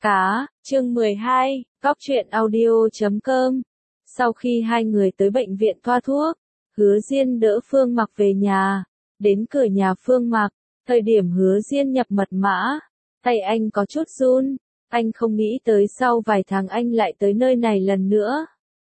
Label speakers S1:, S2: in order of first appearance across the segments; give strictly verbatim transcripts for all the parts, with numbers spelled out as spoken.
S1: Cá, chương mười hai, Cóc truyện audio chấm com. Sau khi hai người tới bệnh viện thoa thuốc, Hứa Diên đỡ Phương Mặc về nhà. Đến cửa nhà Phương Mặc, thời điểm Hứa Diên nhập mật mã, tay anh có chút run, anh không nghĩ tới sau vài tháng anh lại tới nơi này lần nữa.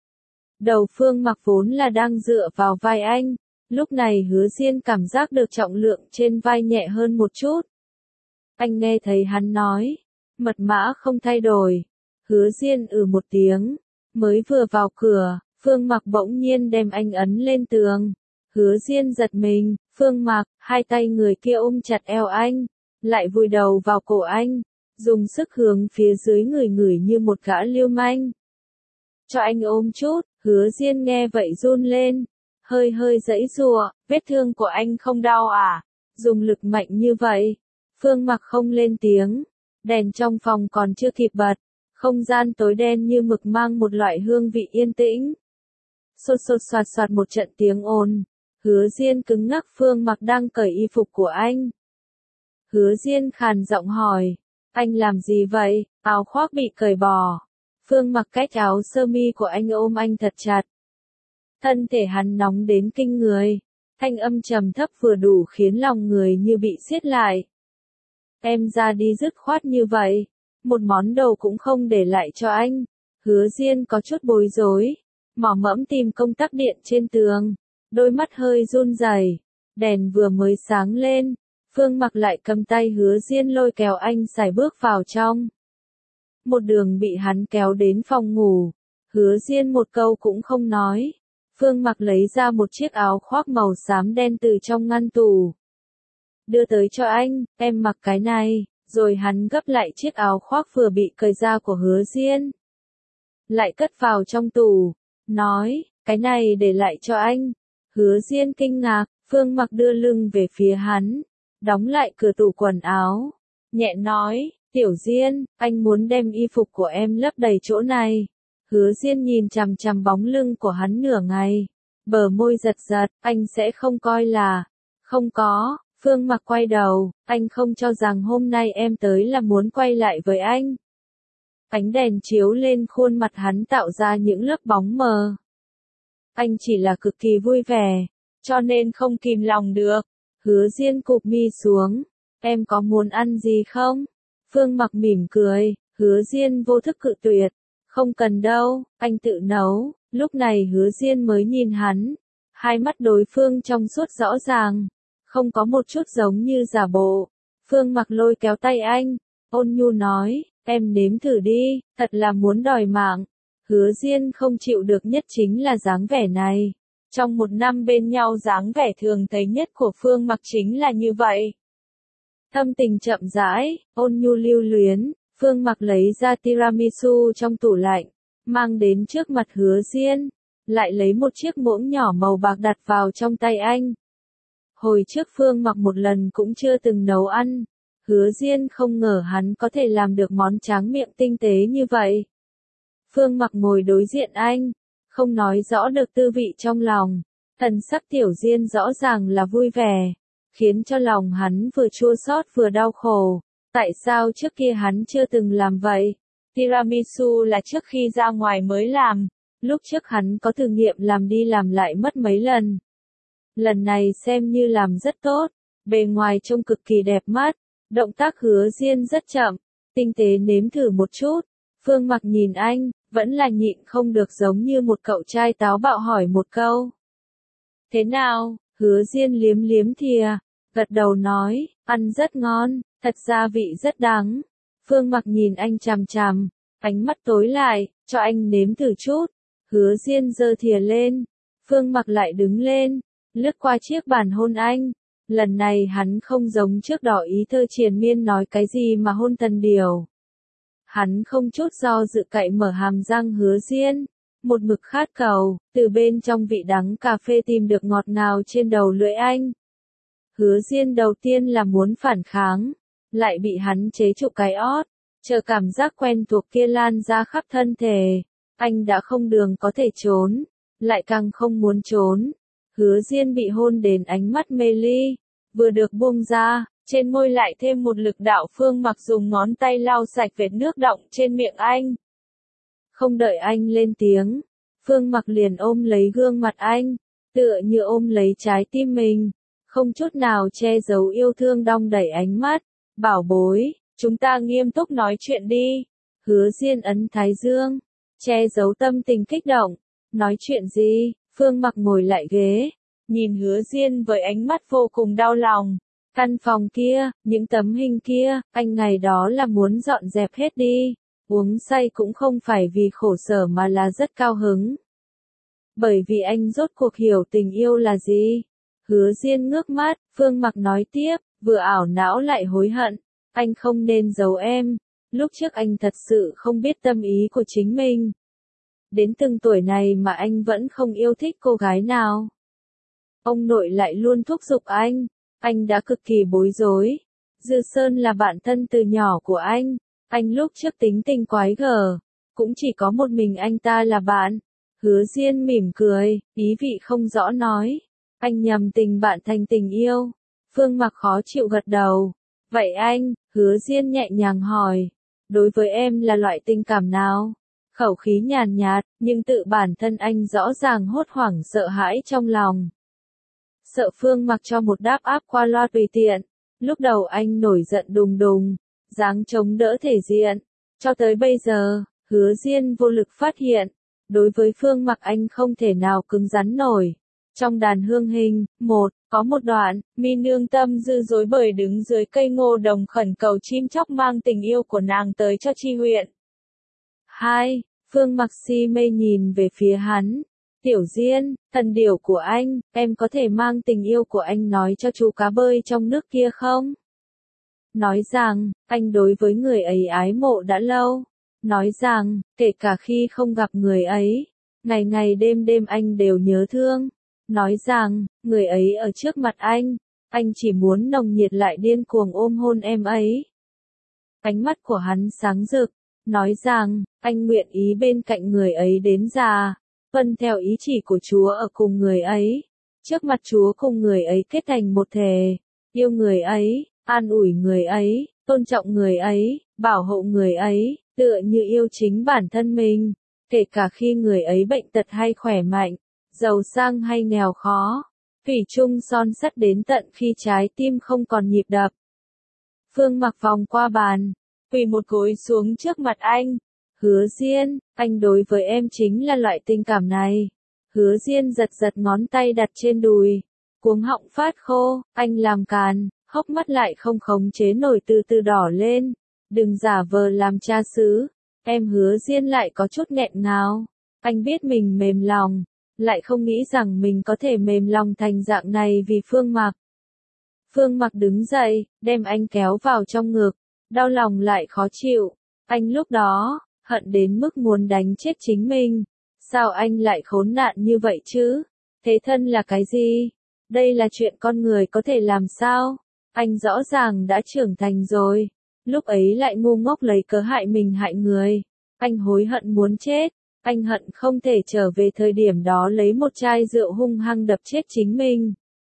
S1: Đầu Phương Mặc vốn là đang dựa vào vai anh, lúc này Hứa Diên cảm giác được trọng lượng trên vai nhẹ hơn một chút. Anh nghe thấy hắn nói, mật mã không thay đổi. Hứa Diên ừ một tiếng, mới vừa vào cửa, Phương Mặc bỗng nhiên đem anh ấn lên tường. Hứa Diên giật mình, Phương Mặc, hai tay người kia ôm chặt eo anh, lại vùi đầu vào cổ anh, dùng sức hướng phía dưới người người như một gã lưu manh. Cho anh ôm chút. Hứa Diên nghe vậy run lên, hơi hơi giãy giụa, vết thương của anh không đau à? Dùng lực mạnh như vậy. Phương Mặc không lên tiếng, đèn trong phòng còn chưa kịp bật, không gian tối đen như mực mang một loại hương vị yên tĩnh. Xột xột xoạt xoạt một trận tiếng ồn, Hứa Diên cứng ngắc. Phương Mặc đang cởi y phục của anh. Hứa Diên khàn giọng hỏi, anh làm gì vậy? Áo khoác bị cởi bỏ. Phương Mặc cách áo sơ mi của anh ôm anh thật chặt. Thân thể hắn nóng đến kinh người, thanh âm trầm thấp vừa đủ khiến lòng người như bị siết lại. Em ra đi dứt khoát như vậy, một món đồ cũng không để lại cho anh. Hứa Diên có chút bối rối, mò mẫm tìm công tắc điện trên tường, đôi mắt hơi run rẩy. Đèn vừa mới sáng lên, Phương Mặc lại cầm tay Hứa Diên lôi kéo anh sải bước vào trong. Một đường bị hắn kéo đến phòng ngủ, Hứa Diên một câu cũng không nói. Phương Mặc lấy ra một chiếc áo khoác màu xám đen từ trong ngăn tủ, đưa tới cho anh, em mặc cái này. Rồi hắn gấp lại chiếc áo khoác vừa bị cởi ra của Hứa Diên, lại cất vào trong tủ, nói, cái này để lại cho anh. Hứa Diên kinh ngạc. Phương Mặc đưa lưng về phía hắn, đóng lại cửa tủ quần áo, nhẹ nói, Tiểu Diên, anh muốn đem y phục của em lấp đầy chỗ này. Hứa Diên nhìn chằm chằm bóng lưng của hắn nửa ngày, bờ môi giật giật, anh sẽ không coi là, không có. Phương Mặc quay đầu, anh không cho rằng hôm nay em tới là muốn quay lại với anh. Ánh đèn chiếu lên khuôn mặt hắn tạo ra những lớp bóng mờ. Anh chỉ là cực kỳ vui vẻ, cho nên không kìm lòng được. Hứa Diên cụp mi xuống, em có muốn ăn gì không? Phương Mặc mỉm cười. Hứa Diên vô thức cự tuyệt, không cần đâu, anh tự nấu. Lúc này Hứa Diên mới nhìn hắn, hai mắt đối phương trong suốt rõ ràng, không có một chút giống như giả bộ. Phương Mặc lôi kéo tay anh, ôn nhu nói, em nếm thử đi, thật là muốn đòi mạng. Hứa Diên không chịu được nhất chính là dáng vẻ này. Trong một năm bên nhau dáng vẻ thường thấy nhất của Phương Mặc chính là như vậy. Thâm tình chậm rãi, ôn nhu lưu luyến. Phương Mặc lấy ra tiramisu trong tủ lạnh, mang đến trước mặt Hứa Diên, lại lấy một chiếc muỗng nhỏ màu bạc đặt vào trong tay anh. Hồi trước Phương Mặc một lần cũng chưa từng nấu ăn, Hứa Diên không ngờ hắn có thể làm được món tráng miệng tinh tế như vậy. Phương Mặc ngồi đối diện anh, không nói rõ được tư vị trong lòng, thần sắc Tiểu Diên rõ ràng là vui vẻ, khiến cho lòng hắn vừa chua xót vừa đau khổ. Tại sao trước kia hắn chưa từng làm vậy? Tiramisu là trước khi ra ngoài mới làm, lúc trước hắn có thử nghiệm làm đi làm lại mất mấy lần. Lần này xem như làm rất tốt, bề ngoài trông cực kỳ đẹp mắt, động tác Hứa Diên rất chậm, tinh tế nếm thử một chút. Phương Mặc nhìn anh, vẫn là nhịn không được giống như một cậu trai táo bạo hỏi một câu. Thế nào? Hứa Diên liếm liếm thìa, gật đầu nói, ăn rất ngon, thật ra vị rất đắng. Phương Mặc nhìn anh chằm chằm, ánh mắt tối lại, cho anh nếm thử chút. Hứa Diên giơ thìa lên, Phương Mặc lại đứng lên, lướt qua chiếc bàn hôn anh. Lần này hắn không giống trước đỏ ý thơ triền miên nói cái gì mà hôn thần điều. Hắn không chút do dự cậy mở hàm răng Hứa Diên, một mực khát cầu, từ bên trong vị đắng cà phê tìm được ngọt ngào trên đầu lưỡi anh. Hứa Diên đầu tiên là muốn phản kháng, lại bị hắn chế trụ cái ót, chờ cảm giác quen thuộc kia lan ra khắp thân thể. Anh đã không đường có thể trốn, lại càng không muốn trốn. Hứa Diên bị hôn đến ánh mắt mê ly, vừa được buông ra, trên môi lại thêm một lực đạo. Phương Mặc dùng ngón tay lau sạch vệt nước đọng trên miệng anh. Không đợi anh lên tiếng, Phương Mặc liền ôm lấy gương mặt anh, tựa như ôm lấy trái tim mình, không chút nào che giấu yêu thương đong đầy ánh mắt. Bảo bối, chúng ta nghiêm túc nói chuyện đi. Hứa Diên ấn thái dương, che giấu tâm tình kích động. Nói chuyện gì? Phương Mặc ngồi lại ghế, nhìn Hứa Diên với ánh mắt vô cùng đau lòng. Căn phòng kia, những tấm hình kia, anh ngày đó là muốn dọn dẹp hết đi. Uống say cũng không phải vì khổ sở mà là rất cao hứng. Bởi vì anh rốt cuộc hiểu tình yêu là gì. Hứa Diên ngước mắt, Phương Mặc nói tiếp, vừa ảo não lại hối hận. Anh không nên giấu em. Lúc trước anh thật sự không biết tâm ý của chính mình. Đến từng tuổi này mà anh vẫn không yêu thích cô gái nào. Ông nội lại luôn thúc giục anh. Anh đã cực kỳ bối rối. Dư Sơn là bạn thân từ nhỏ của anh. Anh lúc trước tính tình quái gở. Cũng chỉ có một mình anh ta là bạn. Hứa Diên mỉm cười, ý vị không rõ nói. Anh nhầm tình bạn thành tình yêu. Phương Mặc khó chịu gật đầu. Vậy anh, Hứa Diên nhẹ nhàng hỏi. Đối với em là loại tình cảm nào? Khẩu khí nhàn nhạt, nhưng tự bản thân anh rõ ràng hốt hoảng sợ hãi trong lòng. Sợ Phương Mặc cho một đáp áp qua loa tùy tiện. Lúc đầu anh nổi giận đùng đùng, dáng chống đỡ thể diện. Cho tới bây giờ, Hứa Diên vô lực phát hiện. Đối với Phương Mặc anh không thể nào cứng rắn nổi. Trong đàn hương hình, một, có một đoạn, Mi nương tâm dư dối bời đứng dưới cây ngô đồng khẩn cầu chim chóc mang tình yêu của nàng tới cho Chi huyện. Hai, Phương Mặc si mê nhìn về phía hắn. Tiểu Diên, thần điểu của anh, em có thể mang tình yêu của anh nói cho chú cá bơi trong nước kia không? Nói rằng, anh đối với người ấy ái mộ đã lâu. Nói rằng, kể cả khi không gặp người ấy, ngày ngày đêm đêm anh đều nhớ thương. Nói rằng, người ấy ở trước mặt anh, anh chỉ muốn nồng nhiệt lại điên cuồng ôm hôn em ấy. Ánh mắt của hắn sáng rực, nói rằng, anh nguyện ý bên cạnh người ấy đến già, vâng theo ý chỉ của Chúa ở cùng người ấy. Trước mặt Chúa cùng người ấy kết thành một thể, yêu người ấy, an ủi người ấy, tôn trọng người ấy, bảo hộ người ấy, tựa như yêu chính bản thân mình, kể cả khi người ấy bệnh tật hay khỏe mạnh, giàu sang hay nghèo khó, thủy chung son sắt đến tận khi trái tim không còn nhịp đập. Phương Mặc vòng qua bàn, quỳ một gối xuống trước mặt anh. Hứa Diên, anh đối với em chính là loại tình cảm này. Hứa Diên giật giật ngón tay đặt trên đùi, cuống họng phát khô, anh làm càn, hốc mắt lại không khống chế nổi từ từ đỏ lên. Đừng giả vờ làm cha xứ. Em Hứa Diên lại có chút nghẹn ngào. Anh biết mình mềm lòng, lại không nghĩ rằng mình có thể mềm lòng thành dạng này vì Phương Mặc. Phương Mặc đứng dậy, đem anh kéo vào trong ngực, đau lòng lại khó chịu. Anh lúc đó, hận đến mức muốn đánh chết chính mình. Sao anh lại khốn nạn như vậy chứ? Thế thân là cái gì? Đây là chuyện con người có thể làm sao? Anh rõ ràng đã trưởng thành rồi. Lúc ấy lại ngu ngốc lấy cớ hại mình hại người. Anh hối hận muốn chết. Anh hận không thể trở về thời điểm đó lấy một chai rượu hung hăng đập chết chính mình.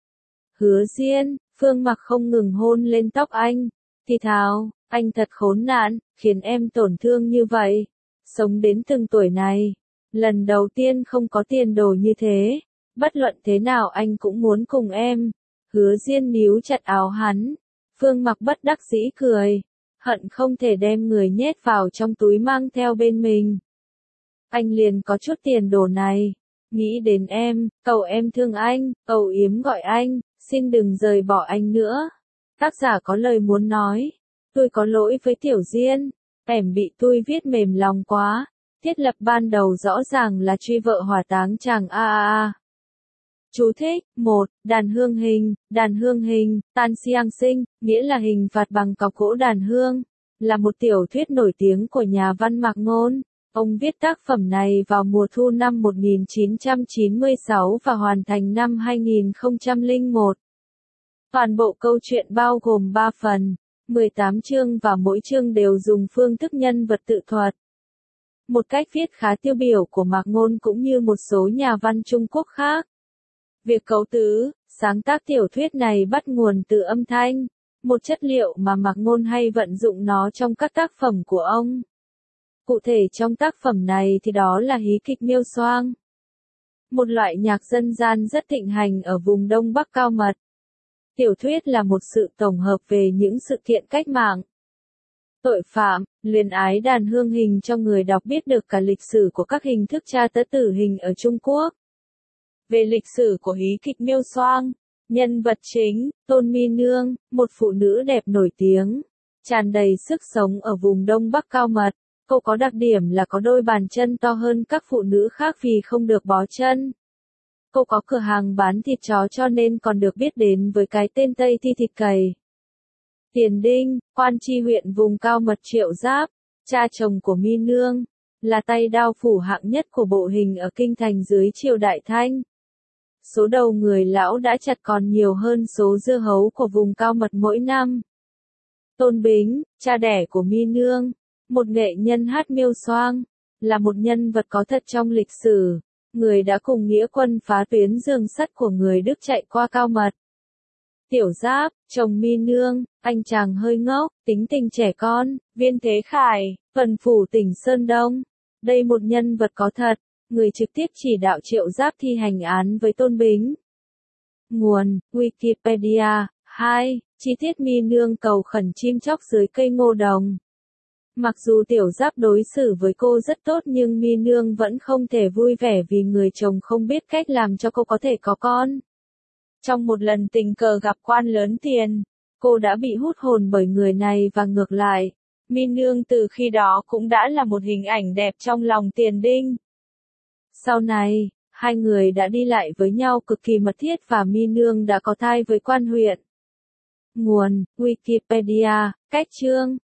S1: Hứa Diên, Phương Mặc không ngừng hôn lên tóc anh. Thì thào, anh thật khốn nạn, khiến em tổn thương như vậy. Sống đến từng tuổi này, lần đầu tiên không có tiền đồ như thế. Bất luận thế nào anh cũng muốn cùng em. Hứa Diên níu chặt áo hắn. Phương Mặc bất đắc dĩ cười. Hận không thể đem người nhét vào trong túi mang theo bên mình. Anh liền có chút tiền đồ này. Nghĩ đến em, cầu em thương anh, âu yếm gọi anh, xin đừng rời bỏ anh nữa. Tác giả có lời muốn nói. Tôi có lỗi với Tiểu Diên. Em bị tôi viết mềm lòng quá. Thiết lập ban đầu rõ ràng là truy vợ hỏa táng chàng a a a. Chú thích, một, đàn hương hình, đàn hương hình, tan siang sinh, nghĩa là hình phạt bằng cọc gỗ đàn hương, là một tiểu thuyết nổi tiếng của nhà văn Mạc Ngôn. Ông viết tác phẩm này vào mùa thu năm một nghìn chín trăm chín mươi sáu và hoàn thành năm hai nghìn không trăm lẻ một. Toàn bộ câu chuyện bao gồm ba phần, mười tám chương và mỗi chương đều dùng phương thức nhân vật tự thuật. Một cách viết khá tiêu biểu của Mạc Ngôn cũng như một số nhà văn Trung Quốc khác. Việc cấu tứ, sáng tác tiểu thuyết này bắt nguồn từ âm thanh. một chất liệu mà Mạc Ngôn hay vận dụng nó trong các tác phẩm của ông. Cụ thể trong tác phẩm này thì đó là hí kịch Miêu Xoang, một loại nhạc dân gian rất thịnh hành ở vùng Đông Bắc Cao Mật. Tiểu thuyết là một sự tổng hợp về những sự kiện cách mạng, tội phạm, luyến ái đàn hương hình cho người đọc biết được cả lịch sử của các hình thức tra tấn tử hình ở Trung Quốc. Về lịch sử của hí kịch Miêu Xoang, nhân vật chính, Tôn Mi Nương, một phụ nữ đẹp nổi tiếng, tràn đầy sức sống ở vùng Đông Bắc Cao Mật. Cô có đặc điểm là có đôi bàn chân to hơn các phụ nữ khác vì không được bó chân. Cô có cửa hàng bán thịt chó cho nên còn được biết đến với cái tên Tây Thi Thịt Cầy. Tiền Đinh, quan tri huyện vùng Cao Mật Triệu Giáp, cha chồng của Mi Nương, là tay đao phủ hạng nhất của bộ hình ở kinh thành dưới triều Đại Thanh. Số đầu người lão đã chặt còn nhiều hơn số dưa hấu của vùng Cao Mật mỗi năm. Tôn Bính, cha đẻ của Mi Nương, một nghệ nhân hát Miêu Xoang, là một nhân vật có thật trong lịch sử, người đã cùng nghĩa quân phá tuyến giường sắt của người Đức chạy qua Cao Mật. Tiểu Giáp, chồng Mi Nương, anh chàng hơi ngốc, tính tình trẻ con, Viên Thế Khải, Tuần Phủ tỉnh Sơn Đông. Đây một nhân vật có thật, người trực tiếp chỉ đạo Triệu Giáp thi hành án với Tôn Bính. Nguồn, Wikipedia. hai. Chi tiết Mi Nương cầu khẩn chim chóc dưới cây ngô đồng. Mặc dù Tiểu Giáp đối xử với cô rất tốt nhưng Mi Nương vẫn không thể vui vẻ vì người chồng không biết cách làm cho cô có thể có con. Trong một lần tình cờ gặp quan lớn Tiền, cô đã bị hút hồn bởi người này và ngược lại. Mi Nương từ khi đó cũng đã là một hình ảnh đẹp trong lòng Tiền Đinh. Sau này, hai người đã đi lại với nhau cực kỳ mật thiết và Mi Nương đã có thai với quan huyện. Nguồn, Wikipedia, cách chương.